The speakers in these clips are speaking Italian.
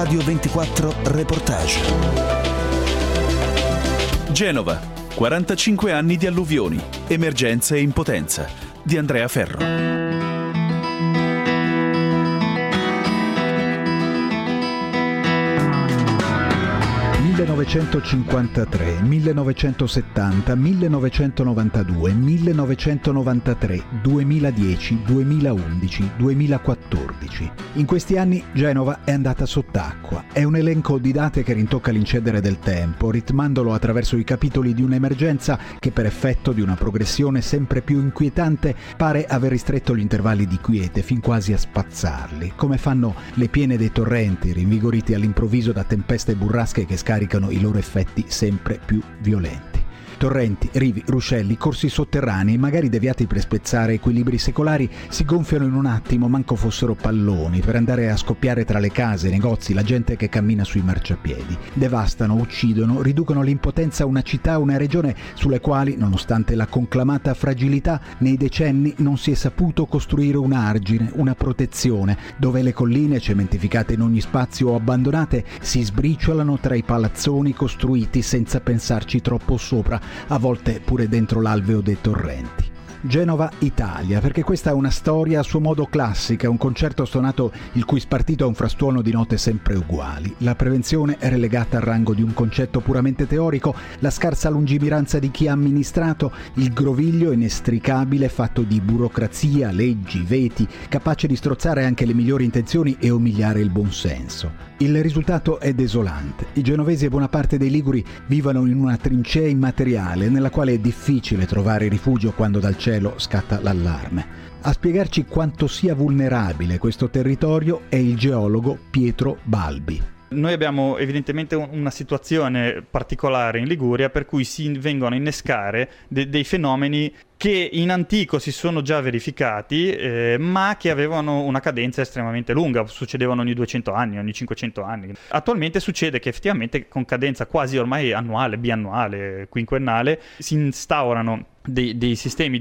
Radio 24 Reportage. Genova, 45 anni di alluvioni, emergenza e impotenza, di Andrea Ferro. 1953, 1970, 1992, 1993, 2010, 2011, 2014. In questi anni Genova è andata sott'acqua. È un elenco di date che rintocca l'incedere del tempo, ritmandolo attraverso i capitoli di un'emergenza che, per effetto di una progressione sempre più inquietante, pare aver ristretto gli intervalli di quiete fin quasi a spazzarli, come fanno le piene dei torrenti, rinvigoriti all'improvviso da tempeste burrasche che scaricano i loro effetti sempre più violenti. Torrenti, rivi, ruscelli, corsi sotterranei, magari deviati per spezzare equilibri secolari, si gonfiano in un attimo, manco fossero palloni, per andare a scoppiare tra le case, i negozi, la gente che cammina sui marciapiedi. Devastano, uccidono, riducono all'impotenza una città, una regione sulle quali, nonostante la conclamata fragilità, nei decenni non si è saputo costruire un argine, una protezione, dove le colline, cementificate in ogni spazio o abbandonate, si sbriciolano tra i palazzoni costruiti senza pensarci troppo sopra, a volte pure dentro l'alveo dei torrenti. Genova Italia, perché questa è una storia a suo modo classica, un concerto stonato il cui spartito è un frastuono di note sempre uguali. La prevenzione è relegata al rango di un concetto puramente teorico, la scarsa lungimiranza di chi ha amministrato, il groviglio inestricabile fatto di burocrazia, leggi, veti, capace di strozzare anche le migliori intenzioni e umiliare il buonsenso. Il risultato è desolante. I genovesi e buona parte dei liguri vivono in una trincea immateriale nella quale è difficile trovare rifugio quando dal cielo scatta l'allarme. A spiegarci quanto sia vulnerabile questo territorio è il geologo Pietro Balbi. Noi abbiamo evidentemente una situazione particolare in Liguria per cui si vengono a innescare dei fenomeni che in antico si sono già verificati, ma che avevano una cadenza estremamente lunga, succedevano ogni 200 anni, ogni 500 anni. Attualmente succede che effettivamente con cadenza quasi ormai annuale, biannuale, quinquennale, si instaurano dei sistemi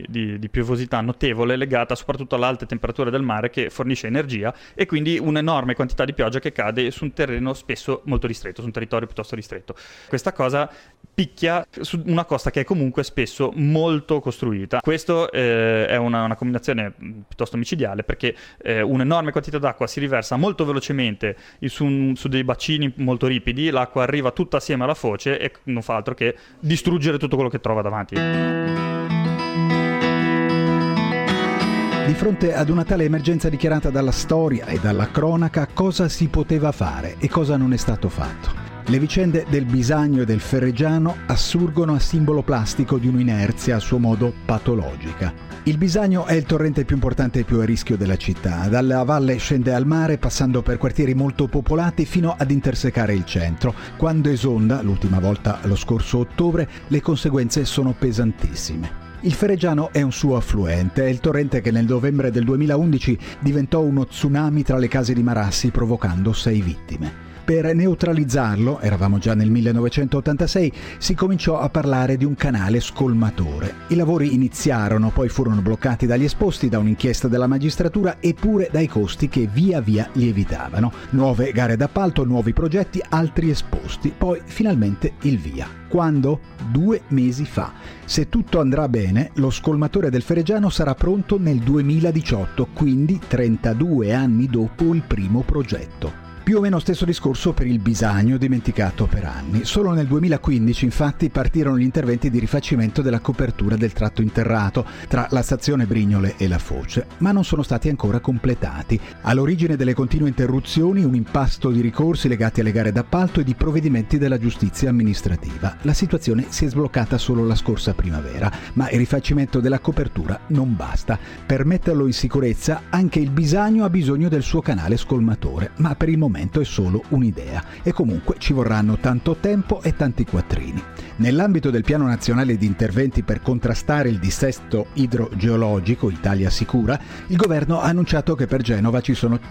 di piovosità notevole legata soprattutto alle alte temperature del mare che fornisce energia e quindi un'enorme quantità di pioggia che cade su un terreno spesso molto ristretto, su un territorio piuttosto ristretto. Questa cosa picchia su una costa che è comunque spesso molto costruita. Questo è una combinazione piuttosto micidiale perché un'enorme quantità d'acqua si riversa molto velocemente su dei bacini molto ripidi, l'acqua arriva tutta assieme alla foce e non fa altro che distruggere tutto quello che trova davanti. Di fronte ad una tale emergenza dichiarata dalla storia e dalla cronaca, cosa si poteva fare e cosa non è stato fatto? Le vicende del Bisagno e del Ferregiano assurgono a simbolo plastico di un'inerzia a suo modo patologica. Il Bisagno è il torrente più importante e più a rischio della città. Dalla valle scende al mare passando per quartieri molto popolati fino ad intersecare il centro. Quando esonda, l'ultima volta lo scorso ottobre, le conseguenze sono pesantissime. Il Ferregiano è un suo affluente, è il torrente che nel novembre del 2011 diventò uno tsunami tra le case di Marassi, provocando 6 vittime. Per neutralizzarlo, eravamo già nel 1986, si cominciò a parlare di un canale scolmatore. I lavori iniziarono, poi furono bloccati dagli esposti, da un'inchiesta della magistratura e pure dai costi che via via lievitavano. Nuove gare d'appalto, nuovi progetti, altri esposti, poi finalmente il via. Quando? 2 mesi fa. Se tutto andrà bene, lo scolmatore del Ferregiano sarà pronto nel 2018, quindi 32 anni dopo il primo progetto. Più o meno stesso discorso per il Bisagno, dimenticato per anni. Solo nel 2015, infatti, partirono gli interventi di rifacimento della copertura del tratto interrato tra la stazione Brignole e la foce, ma non sono stati ancora completati. All'origine delle continue interruzioni un impasto di ricorsi legati alle gare d'appalto e di provvedimenti della giustizia amministrativa. La situazione si è sbloccata solo la scorsa primavera, ma il rifacimento della copertura non basta. Per metterlo in sicurezza, anche il Bisagno ha bisogno del suo canale scolmatore, ma per il momento è solo un'idea e comunque ci vorranno tanto tempo e tanti quattrini. Nell'ambito del Piano Nazionale di Interventi per contrastare il dissesto idrogeologico Italia Sicura, il governo ha annunciato che per Genova ci sono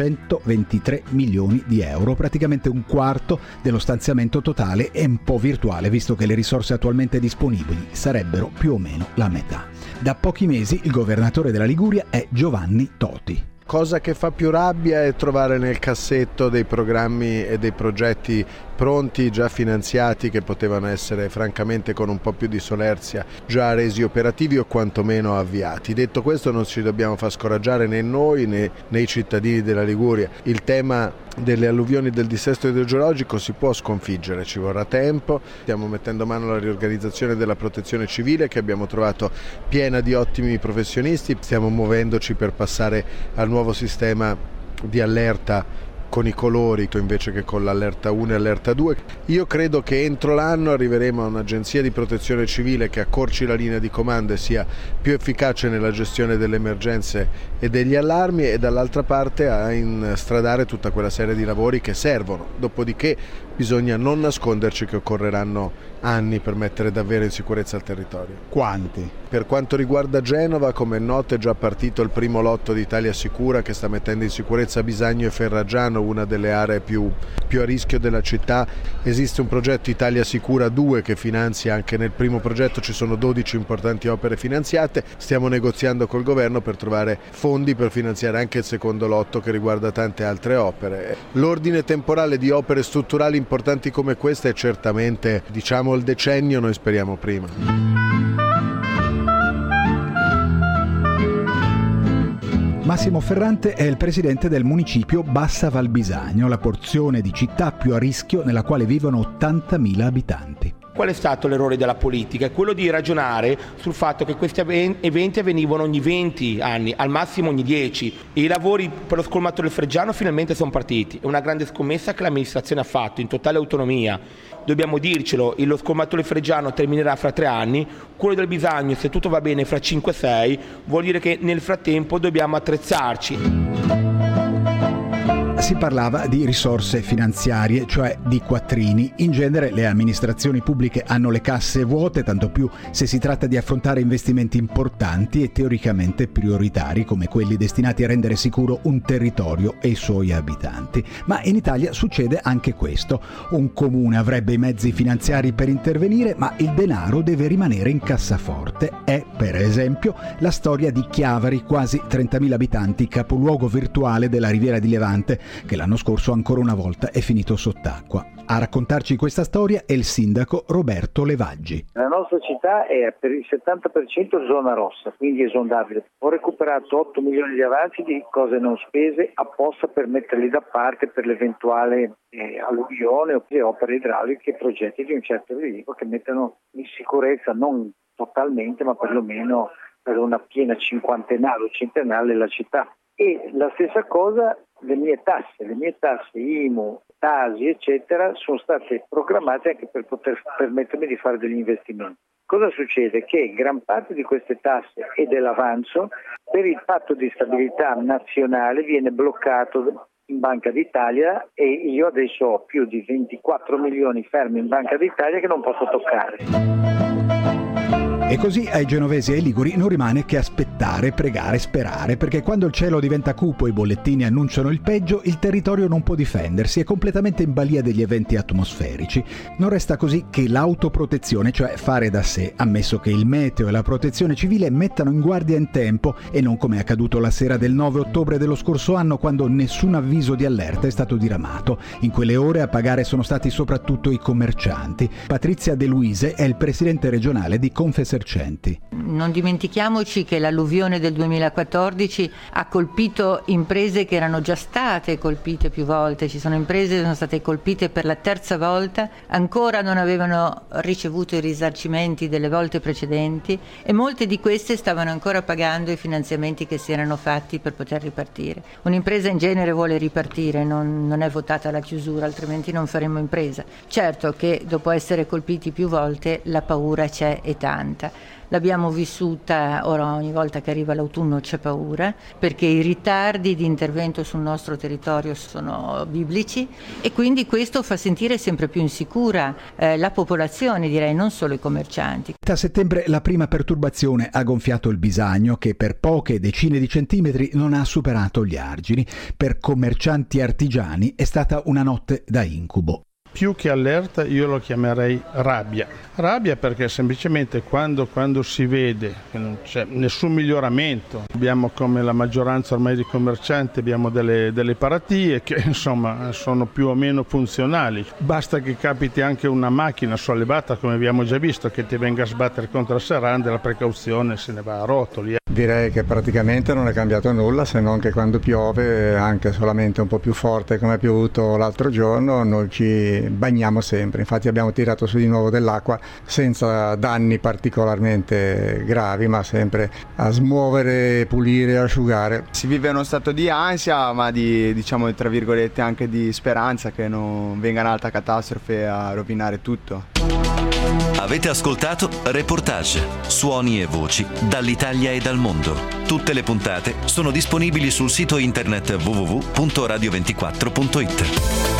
323 milioni di euro, praticamente un quarto dello stanziamento totale e un po' virtuale visto che le risorse attualmente disponibili sarebbero più o meno la metà. Da pochi mesi il governatore della Liguria è Giovanni Toti. Cosa che fa più rabbia è trovare nel cassetto dei programmi e dei progetti pronti, già finanziati, che potevano essere francamente con un po' più di solerzia già resi operativi o quantomeno avviati. Detto questo, non ci dobbiamo far scoraggiare né noi né i cittadini della Liguria. Il tema delle alluvioni del dissesto idrogeologico si può sconfiggere, ci vorrà tempo. Stiamo mettendo mano alla riorganizzazione della protezione civile, che abbiamo trovato piena di ottimi professionisti. Stiamo muovendoci per passare al nuovo sistema di allerta con i colori invece che con l'allerta 1 e allerta 2. Io credo che entro l'anno arriveremo a un'agenzia di protezione civile che accorci la linea di comando e sia più efficace nella gestione delle emergenze e degli allarmi, e dall'altra parte a instradare tutta quella serie di lavori che servono. Dopodiché bisogna non nasconderci che occorreranno anni per mettere davvero in sicurezza il territorio. Quanti? Per quanto riguarda Genova, come è noto, è già partito il primo lotto di Italia Sicura, che sta mettendo in sicurezza Bisagno e Ferragiano, una delle aree più a rischio della città. Esiste un progetto Italia Sicura 2 che finanzia, anche nel primo progetto ci sono 12 importanti opere finanziate. Stiamo negoziando col governo per trovare fondi per finanziare anche il secondo lotto, che riguarda tante altre opere. L'ordine temporale di opere strutturali importanti come queste è certamente, il decennio, noi speriamo prima. Massimo Ferrante è il presidente del municipio Bassa Val Bisagno, la porzione di città più a rischio nella quale vivono 80.000 abitanti. Qual è stato l'errore della politica? È quello di ragionare sul fatto che questi eventi avvenivano ogni 20 anni, al massimo ogni 10. E i lavori per lo scolmatore Freggiano finalmente sono partiti. È una grande scommessa che l'amministrazione ha fatto in totale autonomia. Dobbiamo dircelo, lo scolmatore Freggiano terminerà fra 3 anni, quello del Bisagno, se tutto va bene, fra 5-6, vuol dire che nel frattempo dobbiamo attrezzarci. Si parlava di risorse finanziarie, cioè di quattrini. In genere le amministrazioni pubbliche hanno le casse vuote, tanto più se si tratta di affrontare investimenti importanti e teoricamente prioritari, come quelli destinati a rendere sicuro un territorio e i suoi abitanti. Ma in Italia succede anche questo. Un comune avrebbe i mezzi finanziari per intervenire, ma il denaro deve rimanere in cassaforte. È, per esempio, la storia di Chiavari, quasi 30.000 abitanti, capoluogo virtuale della Riviera di Levante, che l'anno scorso ancora una volta è finito sott'acqua. A raccontarci questa storia è il sindaco Roberto Levaggi. La nostra città è per il 70% zona rossa, quindi esondabile. Ho recuperato 8 milioni di avanzi di cose non spese apposta per metterli da parte per l'eventuale alluvione o opere idrauliche e progetti di un certo rilievo che mettano in sicurezza non totalmente, ma perlomeno per una piena cinquantennale o centennale la città. E la stessa cosa, le mie tasse IMU, TASI eccetera sono state programmate anche per poter permettermi di fare degli investimenti. Cosa succede? Che gran parte di queste tasse e dell'avanzo per il patto di stabilità nazionale viene bloccato in Banca d'Italia, e io adesso ho più di 24 milioni fermi in Banca d'Italia che non posso toccare. E così ai genovesi e ai liguri non rimane che aspettare, pregare, sperare, perché quando il cielo diventa cupo e i bollettini annunciano il peggio, il territorio non può difendersi, è completamente in balia degli eventi atmosferici. Non resta così che l'autoprotezione, cioè fare da sé, ammesso che il meteo e la protezione civile mettano in guardia in tempo, e non come è accaduto la sera del 9 ottobre dello scorso anno, quando nessun avviso di allerta è stato diramato. In quelle ore a pagare sono stati soprattutto i commercianti. Patrizia De Luise è il presidente regionale di Confesercenti. Non dimentichiamoci che l'alluvione del 2014 ha colpito imprese che erano già state colpite più volte. Ci sono imprese che sono state colpite per la terza volta, ancora non avevano ricevuto i risarcimenti delle volte precedenti, e molte di queste stavano ancora pagando i finanziamenti che si erano fatti per poter ripartire. Un'impresa in genere vuole ripartire, non è votata alla chiusura, altrimenti non faremo impresa. Certo che dopo essere colpiti più volte la paura c'è, e tanta. L'abbiamo vissuta, ora ogni volta che arriva l'autunno c'è paura, perché i ritardi di intervento sul nostro territorio sono biblici, e quindi questo fa sentire sempre più insicura la popolazione, direi, non solo i commercianti. A settembre la prima perturbazione ha gonfiato il Bisagno, che per poche decine di centimetri non ha superato gli argini. Per commercianti e artigiani è stata una notte da incubo. più che allerta io lo chiamerei rabbia. Rabbia perché semplicemente quando si vede che non c'è nessun miglioramento, abbiamo come la maggioranza ormai di commercianti, abbiamo delle paratie che insomma sono più o meno funzionali. Basta che capiti anche una macchina sollevata, come abbiamo già visto, che ti venga a sbattere contro il serrande, la precauzione se ne va a rotoli. Direi che praticamente non è cambiato nulla, se non che quando piove, anche solamente un po' più forte come è piovuto l'altro giorno, noi ci bagniamo sempre. Infatti abbiamo tirato su di nuovo dell'acqua senza danni particolarmente gravi, ma sempre a smuovere, pulire, asciugare. Si vive uno stato di ansia, ma diciamo tra virgolette anche di speranza che non venga un'altra catastrofe a rovinare tutto. Avete ascoltato Reportage, suoni e voci dall'Italia e dal mondo. Tutte le puntate sono disponibili sul sito internet www.radio24.it.